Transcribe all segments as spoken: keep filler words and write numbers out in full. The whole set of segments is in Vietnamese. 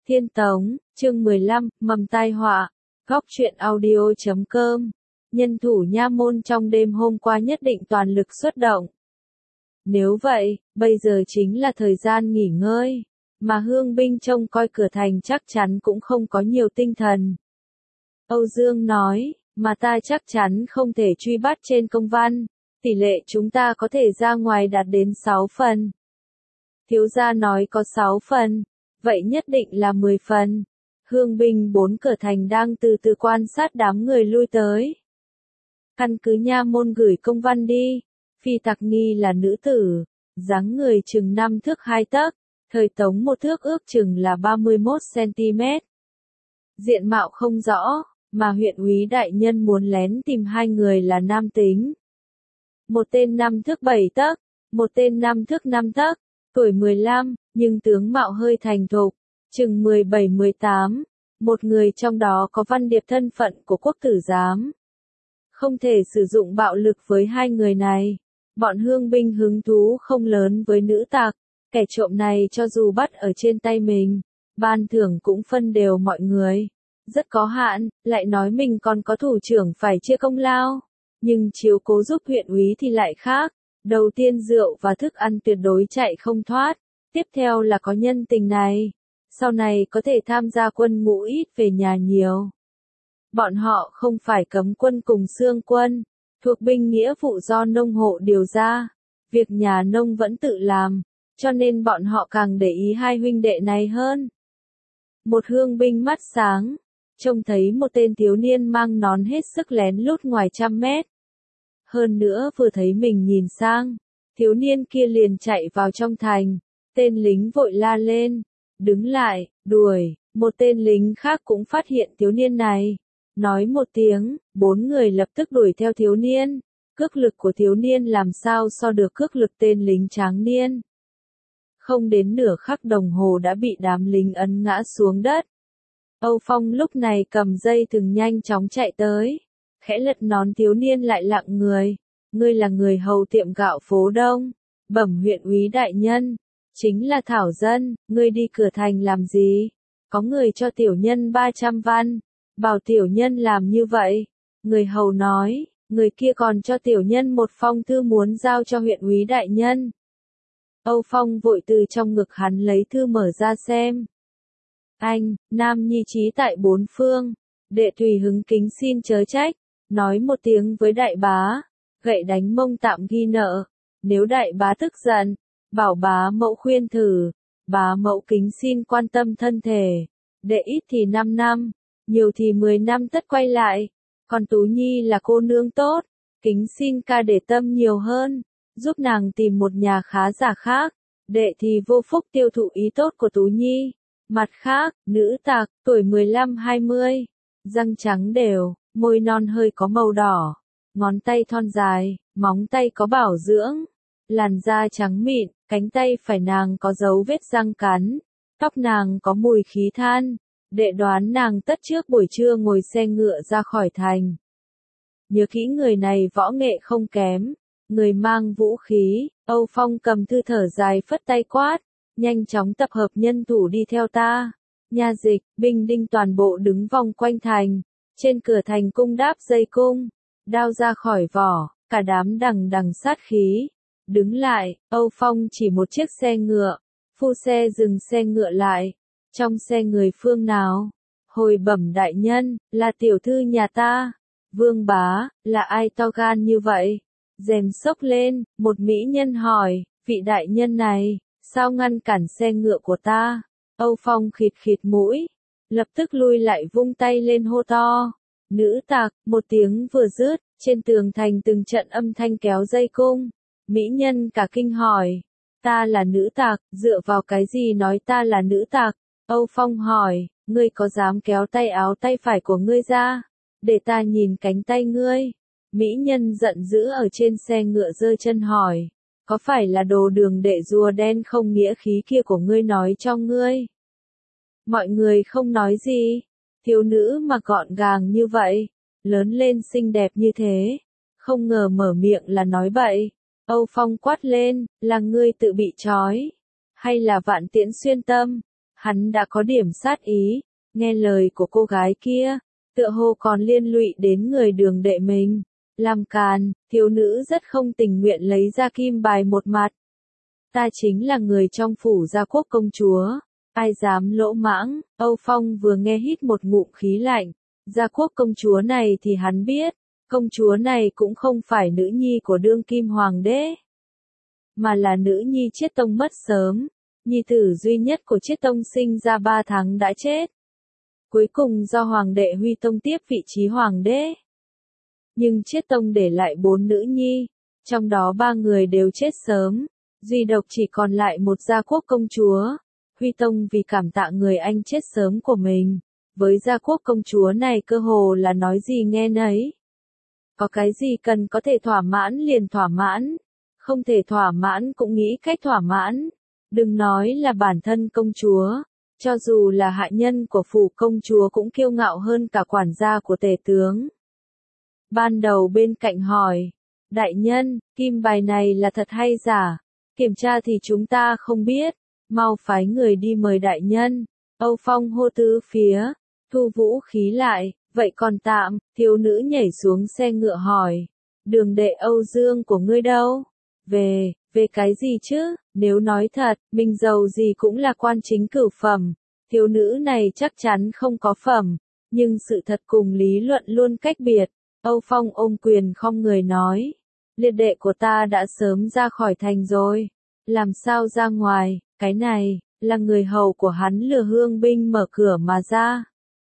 Thiên Tống, chương mười lăm, mầm tai họa, góc truyện audio chấm com. Nhân thủ nha môn trong đêm hôm qua nhất định toàn lực xuất động. Nếu vậy, bây giờ chính là thời gian nghỉ ngơi, mà hương binh trông coi cửa thành chắc chắn cũng không có nhiều tinh thần. Âu Dương nói, mà ta chắc chắn không thể truy bắt trên công văn, tỷ lệ chúng ta có thể ra ngoài đạt đến sáu phần. Thiếu gia nói có sáu phần, vậy nhất định là mười phần. Hương binh bốn cửa thành đang từ từ quan sát đám người lui tới. Căn cứ nha môn gửi công văn đi. Phi Tặc Nhi là nữ tử, dáng người chừng năm thước hai tấc, thời Tống một thước ước chừng là ba mươi mốt xăng-ti-mét. Diện mạo không rõ, mà huyện úy đại nhân muốn lén tìm hai người là nam tính. Một tên năm thước bảy tấc, một tên năm thước năm tấc, tuổi mười lăm, nhưng tướng mạo hơi thành thục, chừng mười bảy mười tám, một người trong đó có văn điệp thân phận của quốc tử giám. Không thể sử dụng bạo lực với hai người này. Bọn hương binh hứng thú không lớn với nữ tặc, kẻ trộm này cho dù bắt ở trên tay mình, ban thưởng cũng phân đều mọi người. Rất có hạn, lại nói mình còn có thủ trưởng phải chia công lao. Nhưng chiếu cố giúp huyện úy thì lại khác. Đầu tiên rượu và thức ăn tuyệt đối chạy không thoát. Tiếp theo là có nhân tình này. Sau này có thể tham gia quân ngũ ít về nhà nhiều. Bọn họ không phải cấm quân cùng xương quân. Thuộc binh nghĩa vụ do nông hộ điều ra. Việc nhà nông vẫn tự làm. Cho nên bọn họ càng để ý hai huynh đệ này hơn. Một hương binh mắt sáng. Trông thấy một tên thiếu niên mang nón hết sức lén lút ngoài trăm mét. Hơn nữa vừa thấy mình nhìn sang. Thiếu niên kia liền chạy vào trong thành. Tên lính vội la lên. Đứng lại, đuổi. Một tên lính khác cũng phát hiện thiếu niên này. Nói một tiếng, bốn người lập tức đuổi theo thiếu niên. Cước lực của thiếu niên làm sao so được cước lực tên lính tráng niên. Không đến nửa khắc đồng hồ đã bị đám lính ấn ngã xuống đất. Âu Phong lúc này cầm dây thừng nhanh chóng chạy tới. Khẽ lật nón thiếu niên lại lặng người. Ngươi là người hầu tiệm gạo phố Đông. Bẩm huyện úy đại nhân. Chính là Thảo Dân, ngươi đi cửa thành làm gì? Có người cho tiểu nhân ba trăm văn. Bảo tiểu nhân làm như vậy. Người hầu nói, người kia còn cho tiểu nhân một phong thư muốn giao cho huyện úy đại nhân. Âu Phong vội từ trong ngực hắn lấy thư mở ra xem. Anh, nam nhi trí tại bốn phương. Đệ tùy hứng kính xin chớ trách. Nói một tiếng với đại bá. Gậy đánh mông tạm ghi nợ. Nếu đại bá tức giận, bảo bá mẫu khuyên thử. Bá mẫu kính xin quan tâm thân thể. Đệ ít thì năm năm. Nhiều thì mười năm tất quay lại. Còn Tú Nhi là cô nương tốt. Kính xin ca để tâm nhiều hơn. Giúp nàng tìm một nhà khá giả khác. Đệ thì vô phúc tiêu thụ ý tốt của Tú Nhi. Mặt khác, nữ tặc, tuổi mười lăm hai mươi. Răng trắng đều, môi non hơi có màu đỏ. Ngón tay thon dài, móng tay có bảo dưỡng. Làn da trắng mịn, cánh tay phải nàng có dấu vết răng cắn. Tóc nàng có mùi khí than. Đệ đoán nàng tất trước buổi trưa ngồi xe ngựa ra khỏi thành. Nhớ kỹ người này võ nghệ không kém. Người mang vũ khí. Âu Phong cầm thư thở dài phất tay quát. Nhanh chóng tập hợp nhân thủ đi theo ta. Nha dịch, binh đinh toàn bộ đứng vòng quanh thành. Trên cửa thành cung đáp dây cung. Đao ra khỏi vỏ. Cả đám đằng đằng sát khí. Đứng lại, Âu Phong chỉ một chiếc xe ngựa. Phu xe dừng xe ngựa lại. Trong xe người phương nào? Hồi bẩm đại nhân, là tiểu thư nhà ta. Vương bá, là ai to gan như vậy? Rèm xốc lên, một mỹ nhân hỏi, vị đại nhân này, sao ngăn cản xe ngựa của ta? Âu Phong khịt khịt mũi, lập tức lui lại vung tay lên hô to. Nữ tặc, một tiếng vừa dứt, trên tường thành từng trận âm thanh kéo dây cung. Mỹ nhân cả kinh hỏi, ta là nữ tặc, dựa vào cái gì nói ta là nữ tặc? Âu Phong hỏi, ngươi có dám kéo tay áo tay phải của ngươi ra, để ta nhìn cánh tay ngươi? Mỹ nhân giận dữ ở trên xe ngựa giơ chân hỏi, có phải là đồ đường đệ rùa đen không nghĩa khí kia của ngươi nói cho ngươi? Mọi người không nói gì, thiếu nữ mà gọn gàng như vậy, lớn lên xinh đẹp như thế, không ngờ mở miệng là nói bậy. Âu Phong quát lên, là ngươi tự bị trói, hay là Vạn Tiễn xuyên tâm? Hắn đã có điểm sát ý, nghe lời của cô gái kia, tựa hồ còn liên lụy đến người đường đệ mình. Làm càn, thiếu nữ rất không tình nguyện lấy ra kim bài một mặt. Ta chính là người trong phủ Gia Quốc công chúa, ai dám lỗ mãng. Âu Phong vừa nghe hít một ngụm khí lạnh, Gia Quốc công chúa này thì hắn biết, công chúa này cũng không phải nữ nhi của đương kim hoàng đế, mà là nữ nhi Chiết Tông mất sớm, nhi tử duy nhất của Chiết Tông sinh ra ba tháng đã chết. Cuối cùng do hoàng đệ Huy Tông tiếp vị trí hoàng đế. Nhưng Chiết Tông để lại bốn nữ nhi, trong đó ba người đều chết sớm, duy độc chỉ còn lại một Gia Quốc công chúa. Huy Tông vì cảm tạ người anh chết sớm của mình, với Gia Quốc công chúa này cơ hồ là nói gì nghe nấy. Có cái gì cần có thể thỏa mãn liền thỏa mãn, không thể thỏa mãn cũng nghĩ cách thỏa mãn. Đừng nói là bản thân công chúa, cho dù là hạ nhân của phủ công chúa cũng kiêu ngạo hơn cả quản gia của tể tướng. Ban đầu bên cạnh hỏi, đại nhân, kim bài này là thật hay giả? Kiểm tra thì chúng ta không biết, mau phái người đi mời đại nhân. Âu Phong hô tứ phía, thu vũ khí lại, vậy còn tạm. Thiếu nữ nhảy xuống xe ngựa hỏi, đường đệ Âu Dương của ngươi đâu? Về, về cái gì chứ? Nếu nói thật, mình giàu gì cũng là quan chính cửu phẩm. Thiếu nữ này chắc chắn không có phẩm, nhưng sự thật cùng lý luận luôn cách biệt. Âu Phong ôm quyền không người nói, liệt đệ của ta đã sớm ra khỏi thành rồi. Làm sao ra ngoài? Cái này, là người hầu của hắn lừa hương binh mở cửa mà ra.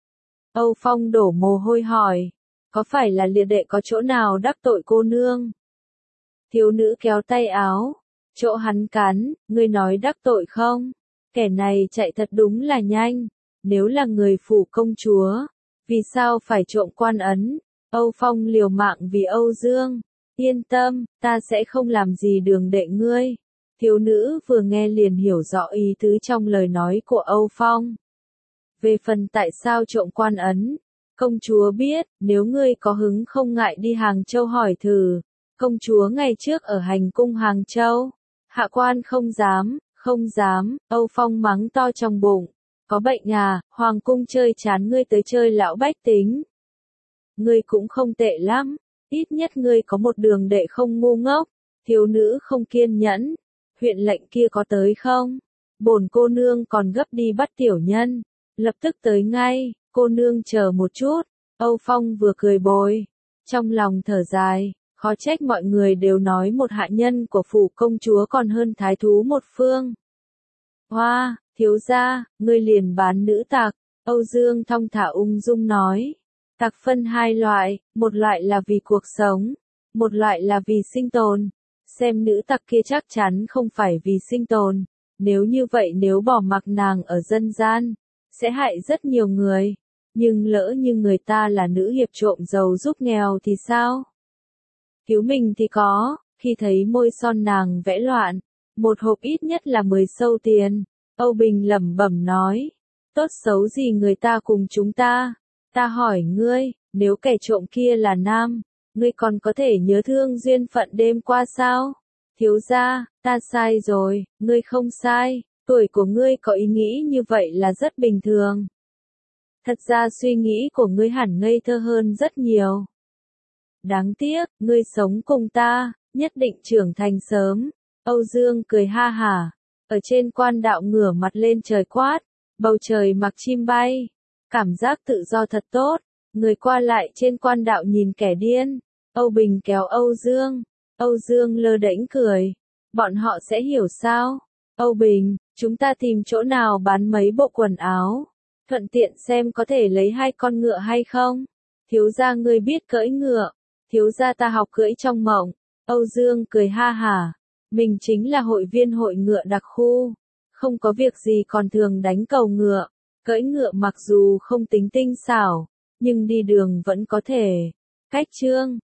Âu Phong đổ mồ hôi hỏi, có phải là liệt đệ có chỗ nào đắc tội cô nương? Thiếu nữ kéo tay áo, chỗ hắn cắn, ngươi nói đắc tội không? Kẻ này chạy thật đúng là nhanh, nếu là người phủ công chúa, vì sao phải trộm quan ấn? Âu Phong liều mạng vì Âu Dương, yên tâm, ta sẽ không làm gì đường đệ ngươi. Thiếu nữ vừa nghe liền hiểu rõ ý tứ trong lời nói của Âu Phong. Về phần tại sao trộm quan ấn, công chúa biết, nếu ngươi có hứng không ngại đi Hàng Châu hỏi thử. Công chúa ngày trước ở hành cung Hàng Châu, hạ quan không dám, không dám. Âu Phong mắng to trong bụng, có bệnh à, hoàng cung chơi chán ngươi tới chơi lão bách tính. Ngươi cũng không tệ lắm, ít nhất ngươi có một đường đệ không ngu ngốc. Thiếu nữ không kiên nhẫn, huyện lệnh kia có tới không? Bổn cô nương còn gấp đi bắt tiểu nhân, lập tức tới ngay. Cô nương chờ một chút. Âu Phong vừa cười bồi, trong lòng thở dài, khó trách mọi người đều nói một hạ nhân của phủ công chúa còn hơn thái thú một phương. Hoa, thiếu gia, ngươi liền bán nữ tặc. Âu Dương thong thả ung dung nói, tặc phân hai loại, một loại là vì cuộc sống, một loại là vì sinh tồn. Xem nữ tặc kia chắc chắn không phải vì sinh tồn, nếu như vậy nếu bỏ mặc nàng ở dân gian, sẽ hại rất nhiều người. Nhưng lỡ như người ta là nữ hiệp trộm giàu giúp nghèo thì sao? Cứu mình thì có, khi thấy môi son nàng vẽ loạn, một hộp ít nhất là mười sâu tiền. Âu Bình lẩm bẩm nói, tốt xấu gì người ta cùng chúng ta. Ta hỏi ngươi, nếu kẻ trộm kia là nam, ngươi còn có thể nhớ thương duyên phận đêm qua sao? Thiếu gia, ta sai rồi, ngươi không sai, tuổi của ngươi có ý nghĩ như vậy là rất bình thường. Thật ra suy nghĩ của ngươi hẳn ngây thơ hơn rất nhiều. Đáng tiếc, ngươi sống cùng ta, nhất định trưởng thành sớm. Âu Dương cười ha hả, ở trên quan đạo ngửa mặt lên trời quát, bầu trời mặc chim bay, cảm giác tự do thật tốt. Người qua lại trên quan đạo nhìn kẻ điên. Âu Bình kéo Âu Dương, Âu Dương lơ đễnh cười, bọn họ sẽ hiểu sao? Âu Bình, chúng ta tìm chỗ nào bán mấy bộ quần áo, thuận tiện xem có thể lấy hai con ngựa hay không? Thiếu gia ngươi biết cưỡi ngựa, thiếu gia ta học cưỡi trong mộng. Âu Dương cười ha hả, mình chính là hội viên hội ngựa đặc khu, không có việc gì còn thường đánh cầu ngựa. Cưỡi ngựa mặc dù không tính tinh xảo, nhưng đi đường vẫn có thể. Cách chương